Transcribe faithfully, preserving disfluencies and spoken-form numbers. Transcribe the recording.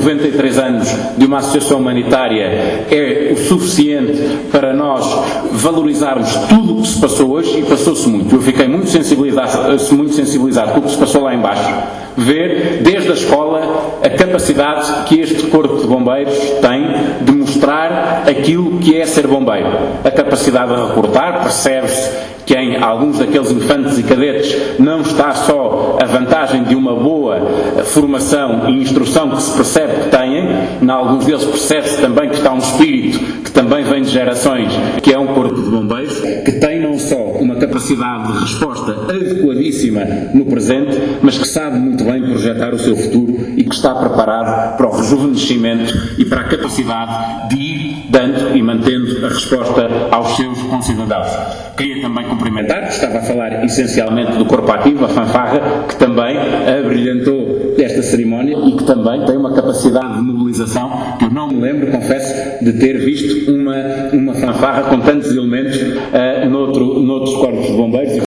noventa e três anos de uma associação humanitária é o suficiente para nós valorizarmos tudo o que se passou hoje, e passou-se muito. Eu fiquei muito sensibilizado, muito sensibilizado com o que se passou lá em baixo. Ver, desde a escola, a capacidade que este Corpo de Bombeiros tem de mostrar aquilo que é ser bombeiro. A capacidade de reportar, percebe-se que em alguns daqueles infantes e cadetes não está só a vantagem de uma boa formação e instrução que se percebe que têm, em alguns deles percebe-se também que está um espírito que também vem de gerações, que é um Corpo de Bombeiros, que tem não só uma capacidade de resposta adequadíssima no presente, mas que sabe muito bem projetar o seu futuro e que está preparado para o rejuvenescimento e para a capacidade de ir dando e mantendo a resposta aos seus concidadãos. Queria também cumprimentar, estava a falar essencialmente do Corpo Ativo, a fanfarra, que também abrilhantou esta cerimónia e que também tem uma capacidade de mobilização que eu não me lembro, confesso, de ter visto uma, uma fanfarra com tantos elementos uh, noutro, noutros corpos de bombeiros.